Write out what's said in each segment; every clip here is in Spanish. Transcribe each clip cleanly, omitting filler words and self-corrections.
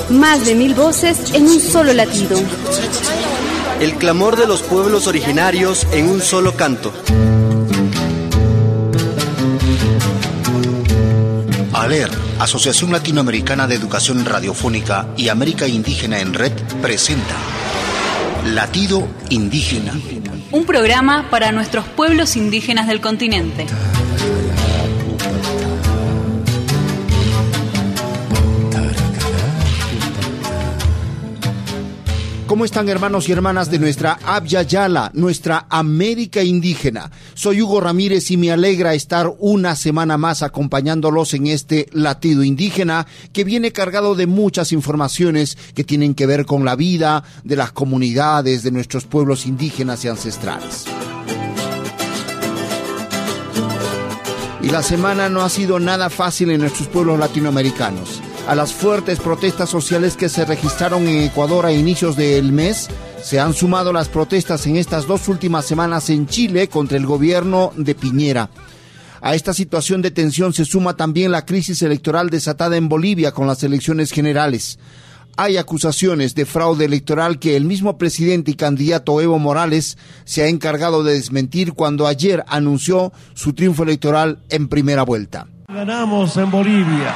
Más de 1000 voces en un solo latido. El clamor de los pueblos originarios en un solo canto. ALER, Asociación Latinoamericana de Educación Radiofónica y América Indígena en Red, presenta Latido Indígena. Un programa para nuestros pueblos indígenas del continente. ¿Cómo están, hermanos y hermanas de nuestra Abya Yala, nuestra América Indígena? Soy Hugo Ramírez y me alegra estar una semana más acompañándolos en este Latido Indígena que viene cargado de muchas informaciones que tienen que ver con la vida de las comunidades de nuestros pueblos indígenas y ancestrales. Y la semana no ha sido nada fácil en nuestros pueblos latinoamericanos. A las fuertes protestas sociales que se registraron en Ecuador a inicios del mes, se han sumado las protestas en estas 2 últimas semanas en Chile contra el gobierno de Piñera. A esta situación de tensión se suma también la crisis electoral desatada en Bolivia con las elecciones generales. Hay acusaciones de fraude electoral que el mismo presidente y candidato Evo Morales se ha encargado de desmentir cuando ayer anunció su triunfo electoral en primera vuelta. Ganamos en Bolivia.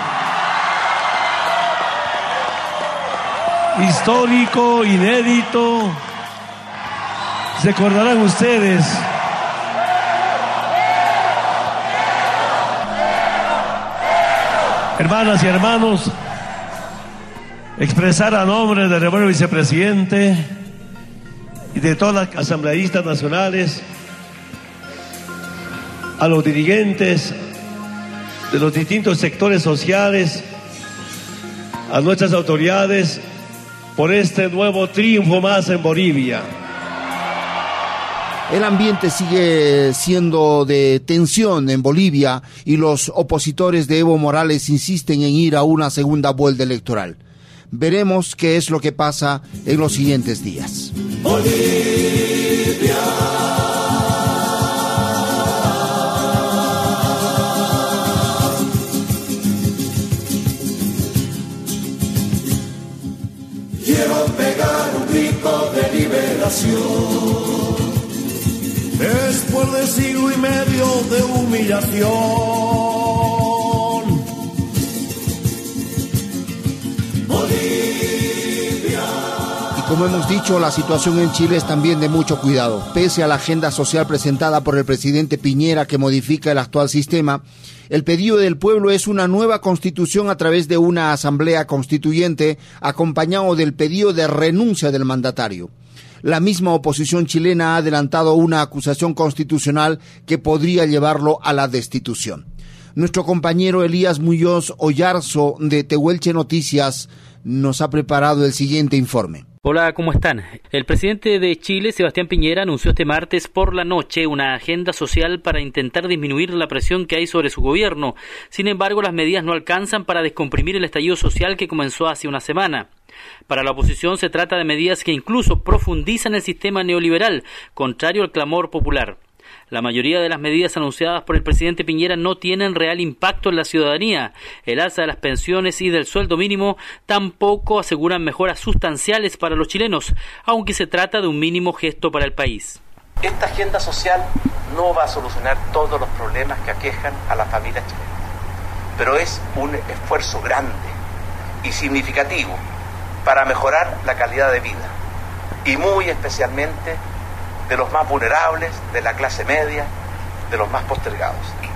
Histórico, inédito. Se acordarán ustedes. Hermanas y hermanos, expresar a nombre del reverendo vicepresidente y de todas las asambleístas nacionales, a los dirigentes de los distintos sectores sociales, a nuestras autoridades, por este nuevo triunfo más en Bolivia. El ambiente sigue siendo de tensión en Bolivia y los opositores de Evo Morales insisten en ir a una segunda vuelta electoral. Veremos qué es lo que pasa en los siguientes días. Bolivia. Quiero pegar un grito de liberación después de siglo y medio de humillación. Bolivia. Y como hemos dicho, la situación en Chile es también de mucho cuidado. Pese a la agenda social presentada por el presidente Piñera que modifica el actual sistema, el pedido del pueblo es una nueva constitución a través de una asamblea constituyente, acompañado del pedido de renuncia del mandatario. La misma oposición chilena ha adelantado una acusación constitucional que podría llevarlo a la destitución. Nuestro compañero Elías Muñoz Oyarzo de Tehuelche Noticias nos ha preparado el siguiente informe. Hola, ¿cómo están? El presidente de Chile, Sebastián Piñera, anunció este martes por la noche una agenda social para intentar disminuir la presión que hay sobre su gobierno. Sin embargo, las medidas no alcanzan para descomprimir el estallido social que comenzó hace una semana. Para la oposición se trata de medidas que incluso profundizan el sistema neoliberal, contrario al clamor popular. La mayoría de las medidas anunciadas por el presidente Piñera no tienen real impacto en la ciudadanía. El alza de las pensiones y del sueldo mínimo tampoco aseguran mejoras sustanciales para los chilenos, aunque se trata de un mínimo gesto para el país. Esta agenda social no va a solucionar todos los problemas que aquejan a las familias chilenas, pero es un esfuerzo grande y significativo para mejorar la calidad de vida, y muy especialmente de los más vulnerables, de la clase media, de los más postergados.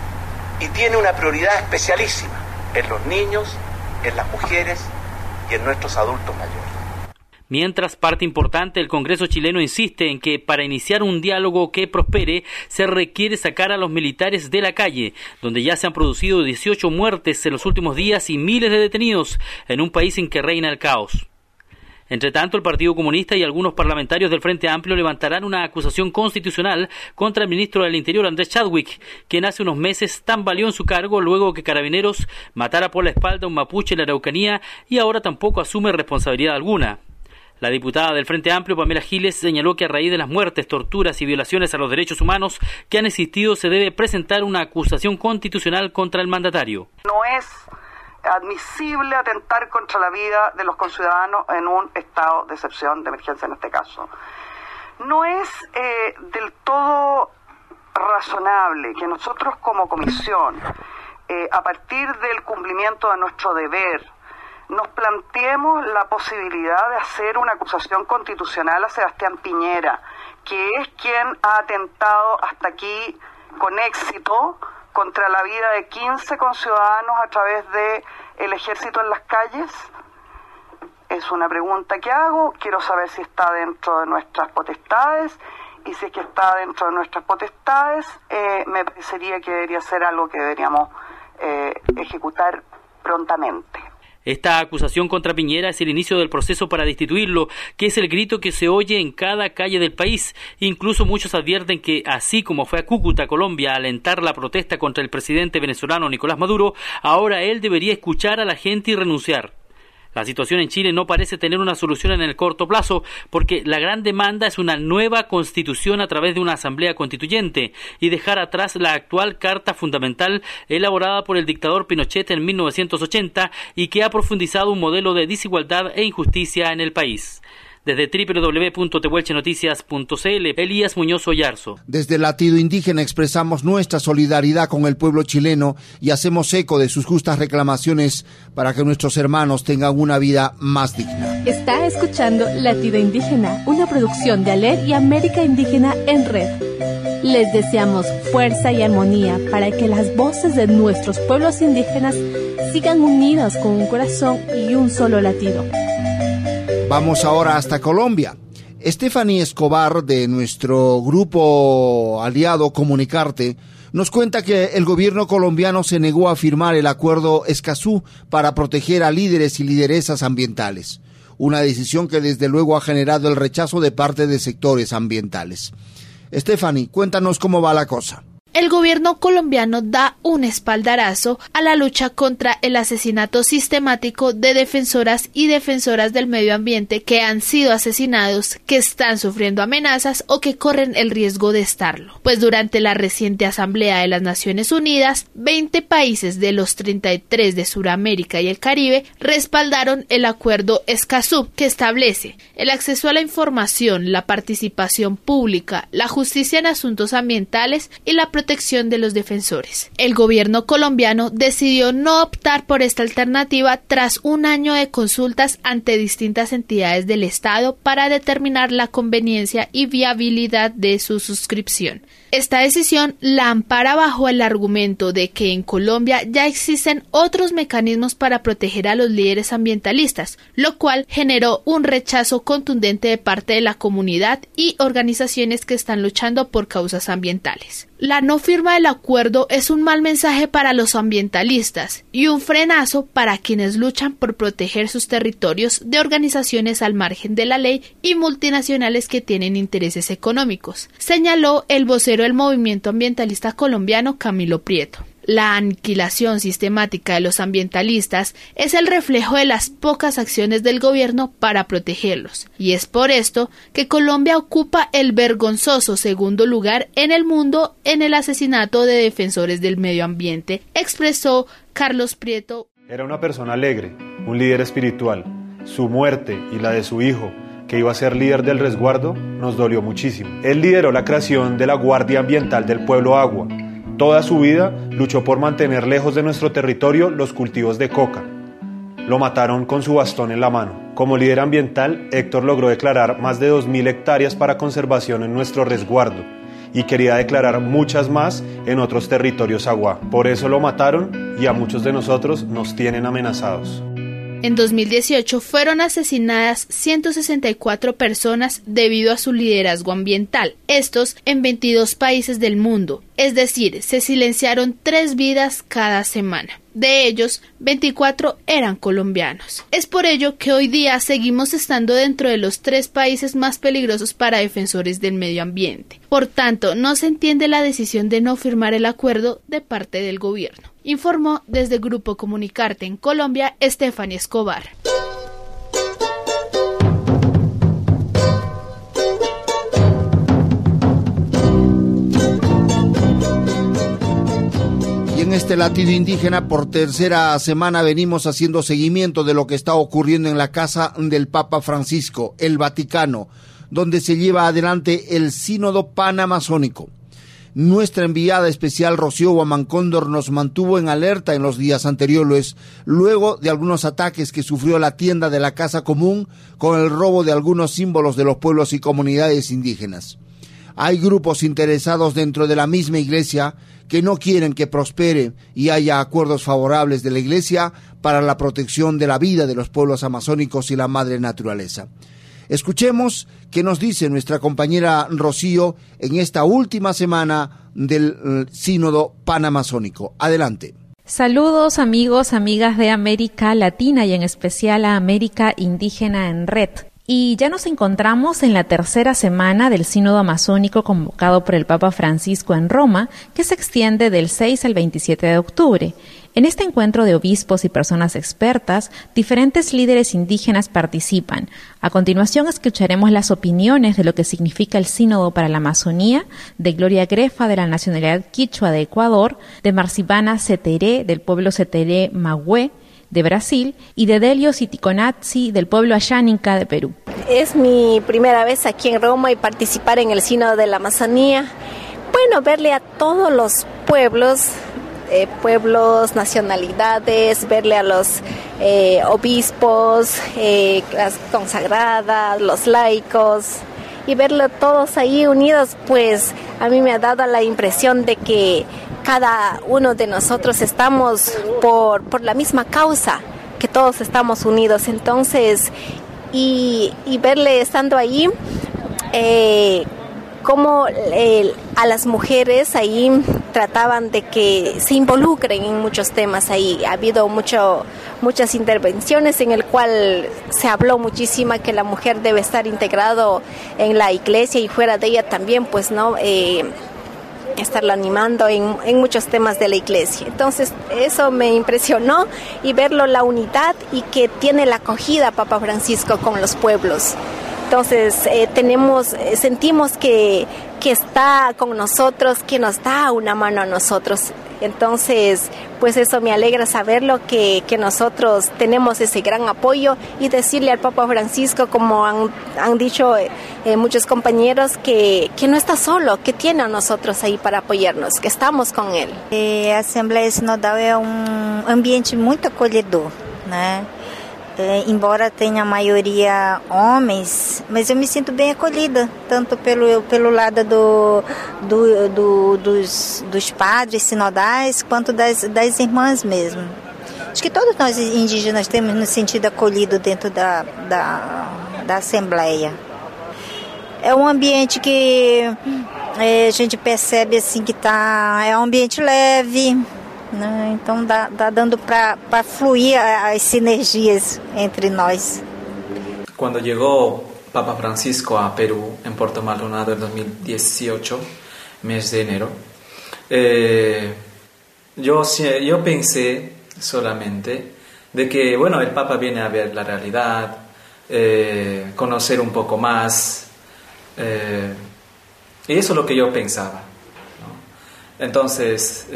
Y tiene una prioridad especialísima en los niños, en las mujeres y en nuestros adultos mayores. Mientras, parte importante del Congreso chileno insiste en que para iniciar un diálogo que prospere se requiere sacar a los militares de la calle, donde ya se han producido 18 muertes en los últimos días y miles de detenidos en un país en que reina el caos. Entre tanto, el Partido Comunista y algunos parlamentarios del Frente Amplio levantarán una acusación constitucional contra el ministro del Interior, Andrés Chadwick, quien hace unos meses tambaleó en su cargo luego que Carabineros matara por la espalda a un mapuche en la Araucanía y ahora tampoco asume responsabilidad alguna. La diputada del Frente Amplio, Pamela Giles, señaló que a raíz de las muertes, torturas y violaciones a los derechos humanos que han existido, se debe presentar una acusación constitucional contra el mandatario. No es admisible atentar contra la vida de los conciudadanos en un estado de excepción, de emergencia en este caso. No es del todo razonable que nosotros como comisión, a partir del cumplimiento de nuestro deber, nos planteemos la posibilidad de hacer una acusación constitucional a Sebastián Piñera, que es quien ha atentado hasta aquí con éxito contra la vida de 15 conciudadanos a través del ejército en las calles. Es una pregunta que hago, quiero saber si está dentro de nuestras potestades, y si es que está dentro de nuestras potestades, me parecería que debería ser algo que deberíamos ejecutar prontamente. Esta acusación contra Piñera es el inicio del proceso para destituirlo, que es el grito que se oye en cada calle del país. Incluso muchos advierten que, así como fue a Cúcuta, Colombia, a alentar la protesta contra el presidente venezolano Nicolás Maduro, ahora él debería escuchar a la gente y renunciar. La situación en Chile no parece tener una solución en el corto plazo, porque la gran demanda es una nueva constitución a través de una asamblea constituyente y dejar atrás la actual Carta Fundamental elaborada por el dictador Pinochet en 1980 y que ha profundizado un modelo de desigualdad e injusticia en el país. Desde www.tehuelchenoticias.cl, Elías Muñoz Oyarzo. Desde Latido Indígena expresamos nuestra solidaridad con el pueblo chileno y hacemos eco de sus justas reclamaciones para que nuestros hermanos tengan una vida más digna. Está escuchando Latido Indígena, una producción de ALER y América Indígena en Red. Les deseamos fuerza y armonía para que las voces de nuestros pueblos indígenas sigan unidas con un corazón y un solo latido. Vamos ahora hasta Colombia. Stephanie Escobar, de nuestro grupo aliado Comunicarte, nos cuenta que el gobierno colombiano se negó a firmar el acuerdo Escazú para proteger a líderes y lideresas ambientales. Una decisión que desde luego ha generado el rechazo de parte de sectores ambientales. Stephanie, cuéntanos cómo va la cosa. El gobierno colombiano da un espaldarazo a la lucha contra el asesinato sistemático de defensoras y defensoras del medio ambiente que han sido asesinados, que están sufriendo amenazas o que corren el riesgo de estarlo. Pues durante la reciente Asamblea de las Naciones Unidas, 20 países de los 33 de Sudamérica y el Caribe respaldaron el acuerdo Escazú, que establece el acceso a la información, la participación pública, la justicia en asuntos ambientales y la protección de los defensores. El gobierno colombiano decidió no optar por esta alternativa tras un año de consultas ante distintas entidades del Estado para determinar la conveniencia y viabilidad de su suscripción. Esta decisión la ampara bajo el argumento de que en Colombia ya existen otros mecanismos para proteger a los líderes ambientalistas, lo cual generó un rechazo contundente de parte de la comunidad y organizaciones que están luchando por causas ambientales. La no firma del acuerdo es un mal mensaje para los ambientalistas y un frenazo para quienes luchan por proteger sus territorios de organizaciones al margen de la ley y multinacionales que tienen intereses económicos, señaló el vocero del movimiento ambientalista colombiano Camilo Prieto. La aniquilación sistemática de los ambientalistas es el reflejo de las pocas acciones del gobierno para protegerlos, y es por esto que Colombia ocupa el vergonzoso segundo lugar en el mundo en el asesinato de defensores del medio ambiente, expresó Carlos Prieto. Era una persona alegre, un líder espiritual. Su muerte y la de su hijo, que iba a ser líder del resguardo, nos dolió muchísimo. Él lideró la creación de la Guardia Ambiental del Pueblo Agua. Toda su vida luchó por mantener lejos de nuestro territorio los cultivos de coca. Lo mataron con su bastón en la mano. Como líder ambiental, Héctor logró declarar más de 2.000 hectáreas para conservación en nuestro resguardo y quería declarar muchas más en otros territorios agua. Por eso lo mataron y a muchos de nosotros nos tienen amenazados. En 2018 fueron asesinadas 164 personas debido a su liderazgo ambiental, estos en 22 países del mundo, es decir, se silenciaron 3 vidas cada semana. De ellos, 24 eran colombianos. Es por ello que hoy día seguimos estando dentro de los 3 países más peligrosos para defensores del medio ambiente. Por tanto, no se entiende la decisión de no firmar el acuerdo de parte del gobierno. Informó desde Grupo Comunicarte en Colombia, Stephanie Escobar. Y en este latido indígena, por tercera semana venimos haciendo seguimiento de lo que está ocurriendo en la casa del Papa Francisco, el Vaticano, donde se lleva adelante el Sínodo Panamazónico. Nuestra enviada especial Rocío Guamancóndor nos mantuvo en alerta en los días anteriores, luego de algunos ataques que sufrió la tienda de la Casa Común con el robo de algunos símbolos de los pueblos y comunidades indígenas. Hay grupos interesados dentro de la misma iglesia que no quieren que prospere y haya acuerdos favorables de la iglesia para la protección de la vida de los pueblos amazónicos y la madre naturaleza. Escuchemos qué nos dice nuestra compañera Rocío en esta última semana del Sínodo Panamazónico. Adelante. Saludos amigos, amigas de América Latina y en especial a América Indígena en Red. Y ya nos encontramos en la tercera semana del Sínodo Amazónico convocado por el Papa Francisco en Roma, que se extiende del 6 al 27 de octubre. En este encuentro de obispos y personas expertas, diferentes líderes indígenas participan. A continuación escucharemos las opiniones de lo que significa el Sínodo para la Amazonía, de Gloria Grefa de la nacionalidad quichua de Ecuador, de Marcibana Ceteré del pueblo Ceteré Magüe de Brasil y de Delio Siticonazzi del pueblo Ayánica de Perú. Es mi primera vez aquí en Roma y participar en el Sínodo de la Amazonía. Bueno, verle a todos los pueblos, nacionalidades, verle a los obispos, las consagradas, los laicos y verlos todos ahí unidos, pues a mí me ha dado la impresión de que cada uno de nosotros estamos por la misma causa, que todos estamos unidos. Entonces, y verle estando ahí, cómo a las mujeres ahí trataban de que se involucren en muchos temas ahí. Ha habido muchas intervenciones en el cual se habló muchísimo que la mujer debe estar integrado en la iglesia y fuera de ella también, pues no estarlo animando en muchos temas de la iglesia. Entonces eso me impresionó y verlo la unidad y que tiene la acogida Papa Francisco con los pueblos. Entonces sentimos que está con nosotros, que nos da una mano a nosotros. Entonces, pues eso me alegra saberlo, que nosotros tenemos ese gran apoyo y decirle al Papa Francisco, como han dicho muchos compañeros, que no está solo, que tiene a nosotros ahí para apoyarnos, que estamos con él. A Assembleia Sinodal é ambiente muito acolhedor, né? Embora tenha a maioria homens, mas eu me sinto bem acolhida, tanto pelo lado dos padres sinodais, quanto das irmãs mesmo. Acho que todos nós indígenas temos nos sentido acolhido dentro da Assembleia. É um ambiente que a gente percebe assim que é um ambiente leve, né? Então dá dando para fluir as sinergias entre nós. Cuando llegó Papa Francisco a Perú en Puerto Maldonado en 2018, mes de enero, yo pensé solamente de que bueno, el Papa viene a ver la realidad, conocer un poco más, y eso es lo que yo pensaba, ¿no? Entonces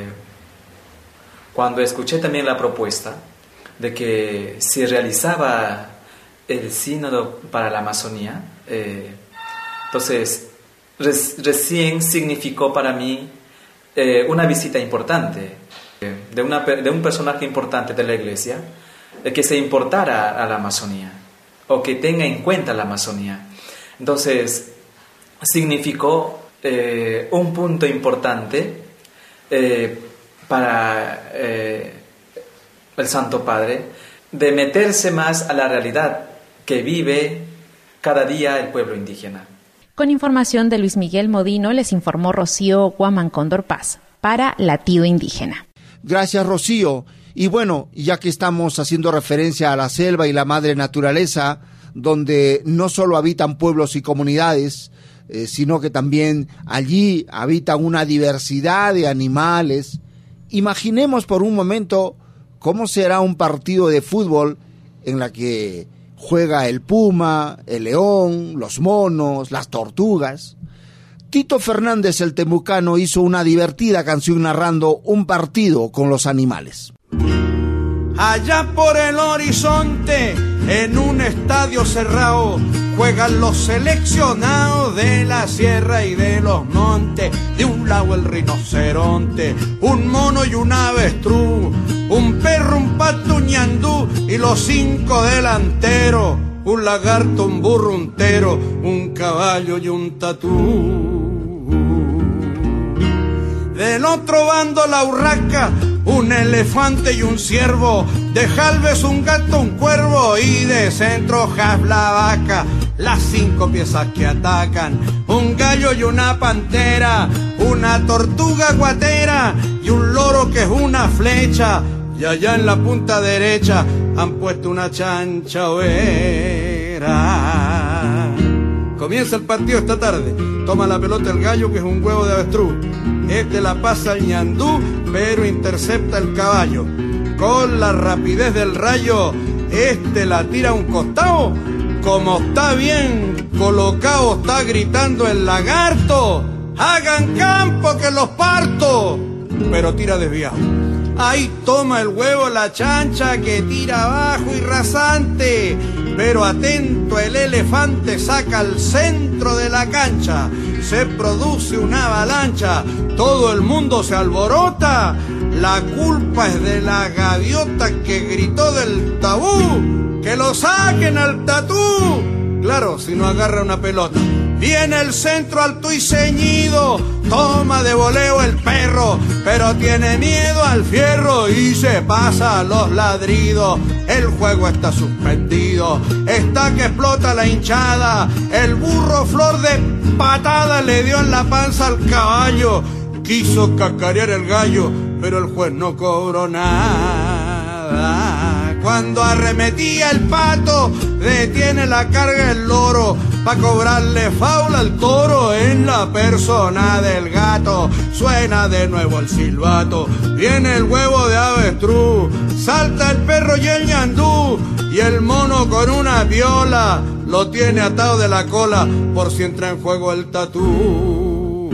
cuando escuché también la propuesta de que se realizaba el Sínodo para la Amazonía, entonces recién significó para mí una visita importante de un personaje importante de la Iglesia, que se importara a la Amazonía o que tenga en cuenta la Amazonía. Entonces significó un punto importante para el Santo Padre, de meterse más a la realidad que vive cada día el pueblo indígena. Con información de Luis Miguel Modino, les informó Rocío Guamancóndor Paz para Latido Indígena. Gracias, Rocío. Y bueno, ya que estamos haciendo referencia a la selva y la madre naturaleza, donde no solo habitan pueblos y comunidades, sino que también allí habitan una diversidad de animales. Imaginemos por un momento cómo será un partido de fútbol en la que juega el puma, el león, los monos, las tortugas. Tito Fernández el temucano hizo una divertida canción narrando un partido con los animales. Allá por el horizonte, en un estadio cerrado, juegan los seleccionados de la sierra y de los montes. De un lado el rinoceronte, un mono y un avestruz, un perro, un pato, un ñandú y los 5 delanteros, un lagarto, un burro, un tero, un caballo y un tatú. Del otro bando la urraca, un elefante y un ciervo, de jalves un gato, un cuervo y de centro jas la vaca. Las 5 piezas que atacan, un gallo y una pantera, una tortuga guatera y un loro que es una flecha. Y allá en la punta derecha han puesto una chancha overa. Comienza el partido esta tarde. Toma la pelota el gallo, que es un huevo de avestruz. Este la pasa al ñandú, pero intercepta el caballo. Con la rapidez del rayo, este la tira a un costado. Como está bien colocado, está gritando el lagarto: ¡hagan campo que los parto! Pero tira desviado. Ahí toma el huevo la chancha, que tira abajo y rasante. Pero atento, el elefante saca al centro de la cancha. Se produce una avalancha, todo el mundo se alborota. La culpa es de la gaviota que gritó del tabú: ¡que lo saquen al tatú! Claro, si no agarra una pelota. Viene el centro alto y ceñido, toma de voleo el perro, pero tiene miedo al fierro y se pasa a los ladridos. El juego está suspendido, está que explota la hinchada. El burro flor de patada le dio en la panza al caballo. Quiso cacarear el gallo, pero el juez no cobró nada. Cuando arremetía el pato, detiene la carga el loro, pa' cobrarle faula al toro en la persona del gato. Suena de nuevo el silbato, viene el huevo de avestruz, salta el perro y el ñandú, y el mono con una viola lo tiene atado de la cola por si entra en juego el tatú.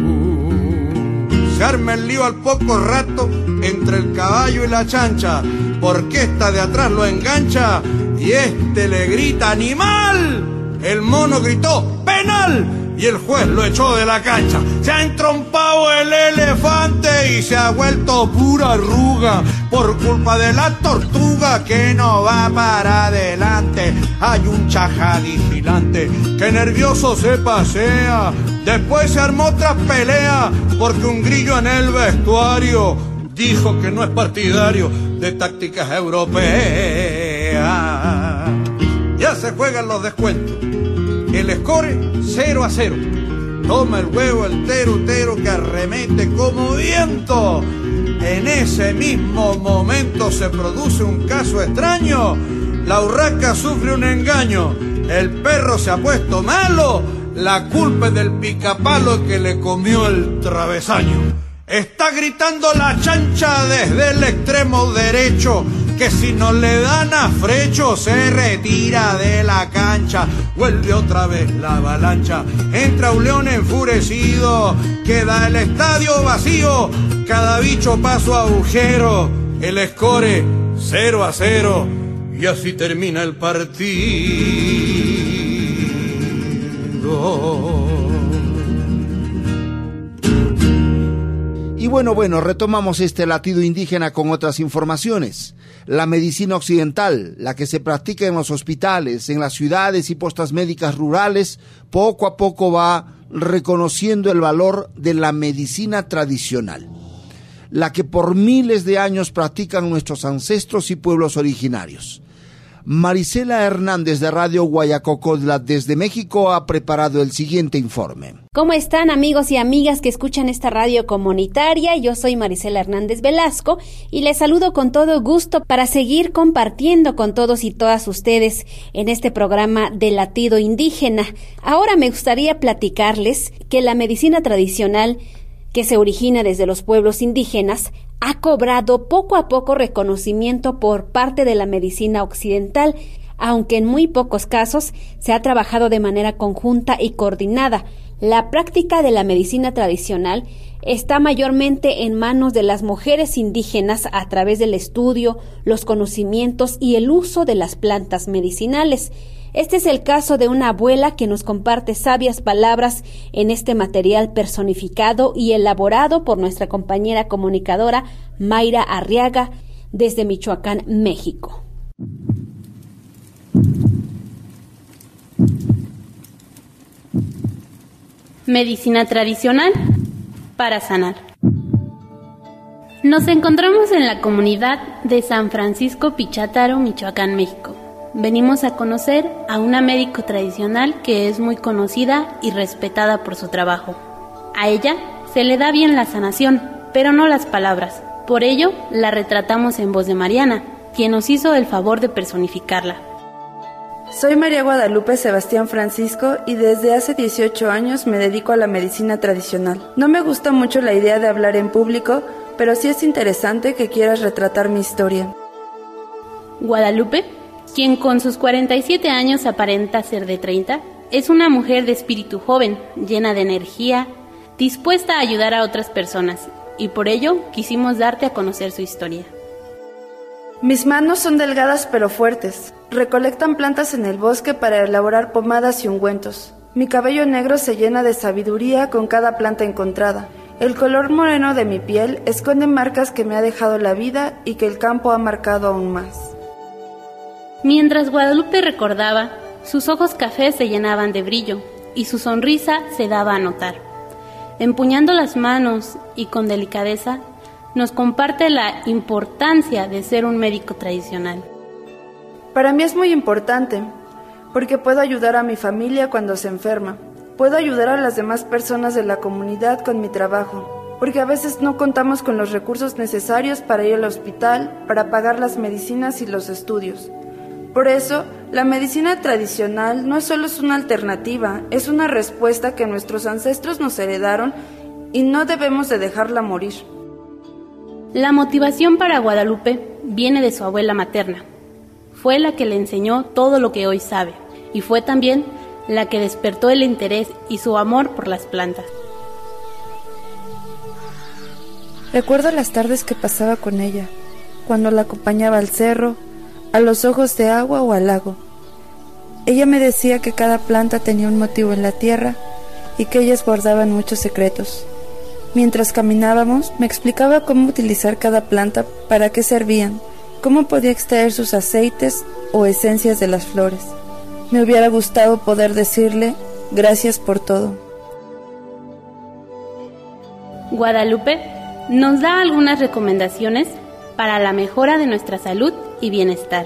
Se arma el lío al poco rato entre el caballo y la chancha, porque esta de atrás lo engancha y este le grita: ¡animal! El mono gritó: ¡penal! Y el juez lo echó de la cancha. Se ha entrompado el elefante y se ha vuelto pura arruga por culpa de la tortuga que no va para adelante. Hay un chaja vigilante que nervioso se pasea. Después se armó otra pelea porque un grillo en el vestuario dijo que no es partidario de tácticas europeas. Ya se juegan los descuentos. El score 0-0. Toma el huevo el terutero que arremete como viento. En ese mismo momento se produce un caso extraño. La urraca sufre un engaño. El perro se ha puesto malo. La culpa es del picapalo que le comió el travesaño. Está gritando la chancha desde el extremo derecho, que si no le dan a frecho se retira de la cancha. Vuelve otra vez la avalancha, entra un león enfurecido, queda el estadio vacío, cada bicho paso agujero. El score 0-0 y así termina el partido. Y bueno, retomamos este latido indígena con otras informaciones. La medicina occidental, la que se practica en los hospitales, en las ciudades y postas médicas rurales, poco a poco va reconociendo el valor de la medicina tradicional, la que por miles de años practican nuestros ancestros y pueblos originarios. Marisela Hernández de Radio Guayacocotla desde México ha preparado el siguiente informe. ¿Cómo están, amigos y amigas que escuchan esta radio comunitaria? Yo soy Marisela Hernández Velasco y les saludo con todo gusto para seguir compartiendo con todos y todas ustedes en este programa de Latido Indígena. Ahora me gustaría platicarles que la medicina tradicional, que se origina desde los pueblos indígenas, ha cobrado poco a poco reconocimiento por parte de la medicina occidental, aunque en muy pocos casos se ha trabajado de manera conjunta y coordinada. La práctica de la medicina tradicional está mayormente en manos de las mujeres indígenas a través del estudio, los conocimientos y el uso de las plantas medicinales. Este es el caso de una abuela que nos comparte sabias palabras en este material personificado y elaborado por nuestra compañera comunicadora Mayra Arriaga desde Michoacán, México. Medicina tradicional para sanar. Nos encontramos en la comunidad de San Francisco Pichátaro, Michoacán, México. Venimos a conocer a una médico tradicional que es muy conocida y respetada por su trabajo. A ella se le da bien la sanación, pero no las palabras. Por ello, la retratamos en voz de Mariana, quien nos hizo el favor de personificarla. Soy María Guadalupe Sebastián Francisco y desde hace 18 años me dedico a la medicina tradicional. No me gusta mucho la idea de hablar en público, pero sí es interesante que quieras retratar mi historia. Guadalupe, quien con sus 47 años aparenta ser de 30, es una mujer de espíritu joven, llena de energía, dispuesta a ayudar a otras personas, y por ello quisimos darte a conocer su historia. Mis manos son delgadas pero fuertes. Recolectan plantas en el bosque para elaborar pomadas y ungüentos. Mi cabello negro se llena de sabiduría con cada planta encontrada. El color moreno de mi piel esconde marcas que me ha dejado la vida y que el campo ha marcado aún más. Mientras Guadalupe recordaba, sus ojos cafés se llenaban de brillo y su sonrisa se daba a notar. Empuñando las manos y con delicadeza, nos comparte la importancia de ser un médico tradicional. Para mí es muy importante, porque puedo ayudar a mi familia cuando se enferma. Puedo ayudar a las demás personas de la comunidad con mi trabajo, porque a veces no contamos con los recursos necesarios para ir al hospital, para pagar las medicinas y los estudios. Por eso, la medicina tradicional no solo es una alternativa, es una respuesta que nuestros ancestros nos heredaron y no debemos de dejarla morir. La motivación para Guadalupe viene de su abuela materna. Fue la que le enseñó todo lo que hoy sabe y fue también la que despertó el interés y su amor por las plantas. Recuerdo las tardes que pasaba con ella, cuando la acompañaba al cerro, a los ojos de agua o al lago. Ella me decía que cada planta tenía un motivo en la tierra y que ellas guardaban muchos secretos. Mientras caminábamos, me explicaba cómo utilizar cada planta, para qué servían, cómo podía extraer sus aceites o esencias de las flores. Me hubiera gustado poder decirle gracias por todo. Guadalupe nos da algunas recomendaciones para la mejora de nuestra salud y bienestar.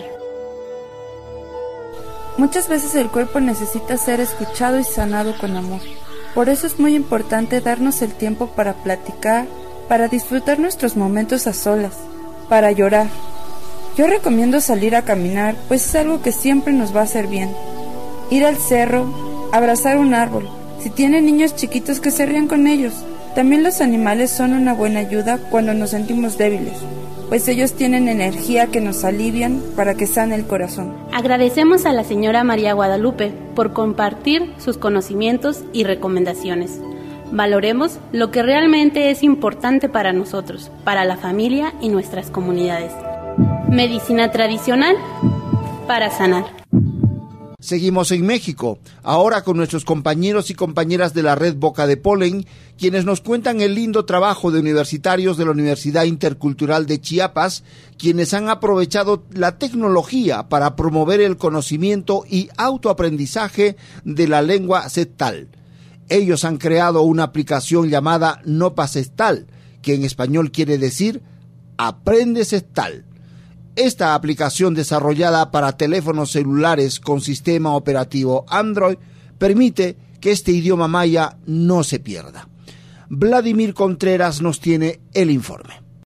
Muchas veces el cuerpo necesita ser escuchado y sanado con amor. Por eso es muy importante darnos el tiempo para platicar, para disfrutar nuestros momentos a solas, para llorar. Yo recomiendo salir a caminar, pues es algo que siempre nos va a hacer bien. Ir al cerro, abrazar un árbol. Si tienen niños chiquitos, que se rían con ellos. También los animales son una buena ayuda cuando nos sentimos débiles, pues ellos tienen energía que nos alivian para que sane el corazón. Agradecemos a la señora María Guadalupe por compartir sus conocimientos y recomendaciones. Valoremos lo que realmente es importante para nosotros, para la familia y nuestras comunidades. Medicina tradicional para sanar. Seguimos en México, ahora con nuestros compañeros y compañeras de la red Boca de Polen, quienes nos cuentan el lindo trabajo de universitarios de la Universidad Intercultural de Chiapas, quienes han aprovechado la tecnología para promover el conocimiento y autoaprendizaje de la lengua Setal. Ellos han creado una aplicación llamada Nopa Setal, que en español quiere decir Aprende Setal. Esta aplicación, desarrollada para teléfonos celulares con sistema operativo Android, permite que este idioma maya no se pierda. Vladimir Contreras nos tiene el informe.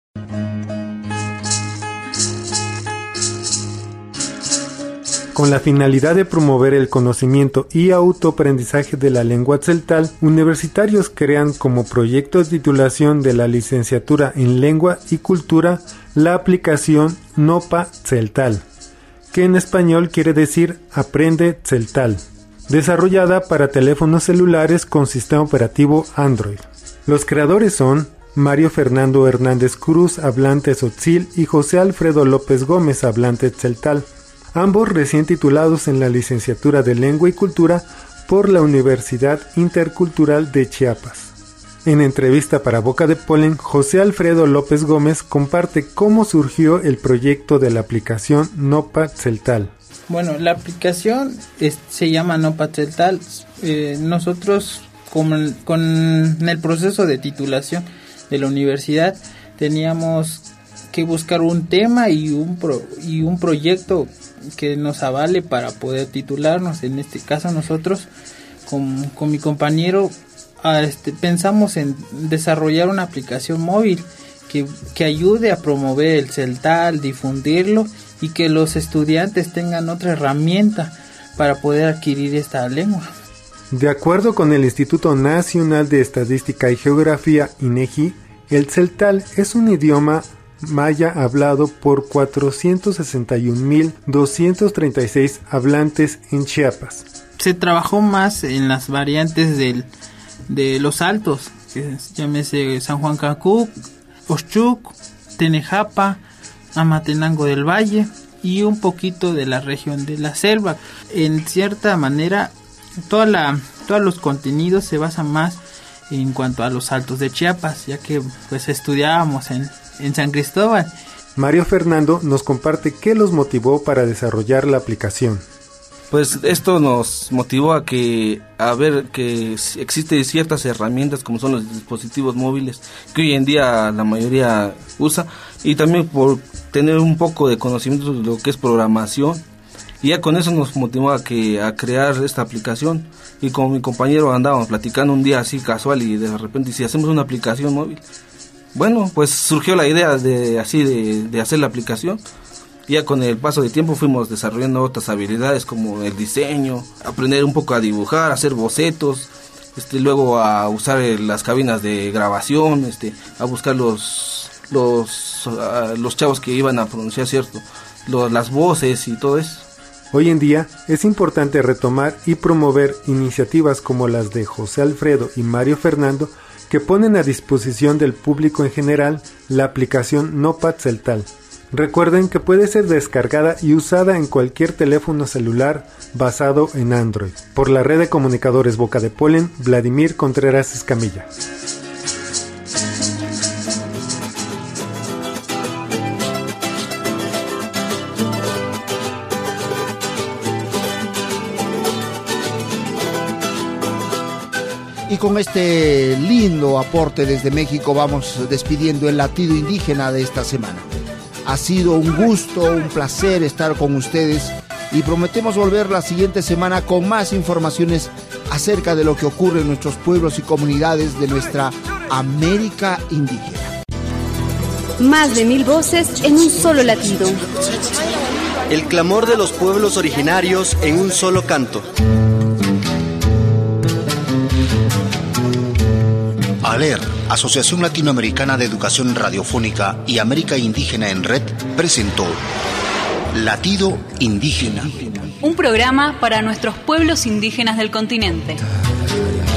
Con la finalidad de promover el conocimiento y autoaprendizaje de la lengua tzeltal, universitarios crean como proyecto de titulación de la licenciatura en Lengua y Cultura la aplicación Nopa Tzeltal, que en español quiere decir Aprende Tzeltal. desarrollada para teléfonos celulares con sistema operativo Android. Los creadores son Mario Fernando Hernández Cruz, hablante tzotzil, y José Alfredo López Gómez, hablante tzeltal, ambos recién titulados en la licenciatura de Lengua y Cultura por la Universidad Intercultural de Chiapas. En entrevista para Boca de Polen, José Alfredo López Gómez comparte cómo surgió el proyecto de la aplicación Nopa Tzeltal. Bueno, la aplicación se llama Nopa Tzeltal. Nosotros con el proceso de titulación de la universidad teníamos que buscar un tema y un proyecto que nos avale para poder titularnos. En este caso nosotros con mi compañero pensamos en desarrollar una aplicación móvil que ayude a promover el tzeltal, difundirlo y que los estudiantes tengan otra herramienta para poder adquirir esta lengua. De acuerdo con el Instituto Nacional de Estadística y Geografía, INEGI, el tzeltal es un idioma maya hablado por 461.236 hablantes en Chiapas. Se trabajó más en las variantes de los altos, que llámese San Juan Cancún, Oshchuk, Tenejapa, Amatenango del Valle y un poquito de la región de la selva. En cierta manera, todos los contenidos se basan más en cuanto a los altos de Chiapas, ya que pues estudiábamos en San Cristóbal. Mario Fernando nos comparte qué los motivó para desarrollar la aplicación. Pues esto nos motivó a ver que existen ciertas herramientas como son los dispositivos móviles que hoy en día la mayoría usa, y también por tener un poco de conocimiento de lo que es programación, y ya con eso nos motivó a crear esta aplicación. Y como mi compañero andábamos platicando un día así casual y de repente si hacemos una aplicación móvil, bueno, pues surgió la idea de hacer la aplicación. Ya con el paso del tiempo fuimos desarrollando otras habilidades como el diseño, aprender un poco a dibujar, hacer bocetos, luego a usar las cabinas de grabación, a buscar los chavos que iban a pronunciar las voces y todo eso. Hoy en día es importante retomar y promover iniciativas como las de José Alfredo y Mario Fernando, que ponen a disposición del público en general la aplicación Nopa Tzeltal. Recuerden que puede ser descargada y usada en cualquier teléfono celular basado en Android. Por la red de comunicadores Boca de Polen, Vladimir Contreras Escamilla. Y con este lindo aporte desde México vamos despidiendo el latido indígena de esta semana. Ha sido un gusto, un placer estar con ustedes y prometemos volver la siguiente semana con más informaciones acerca de lo que ocurre en nuestros pueblos y comunidades de nuestra América indígena. Más de 1000 voces en un solo latido. El clamor de los pueblos originarios en un solo canto. ALER, Asociación Latinoamericana de Educación Radiofónica y América Indígena en Red, presentó Latido Indígena. Un programa para nuestros pueblos indígenas del continente.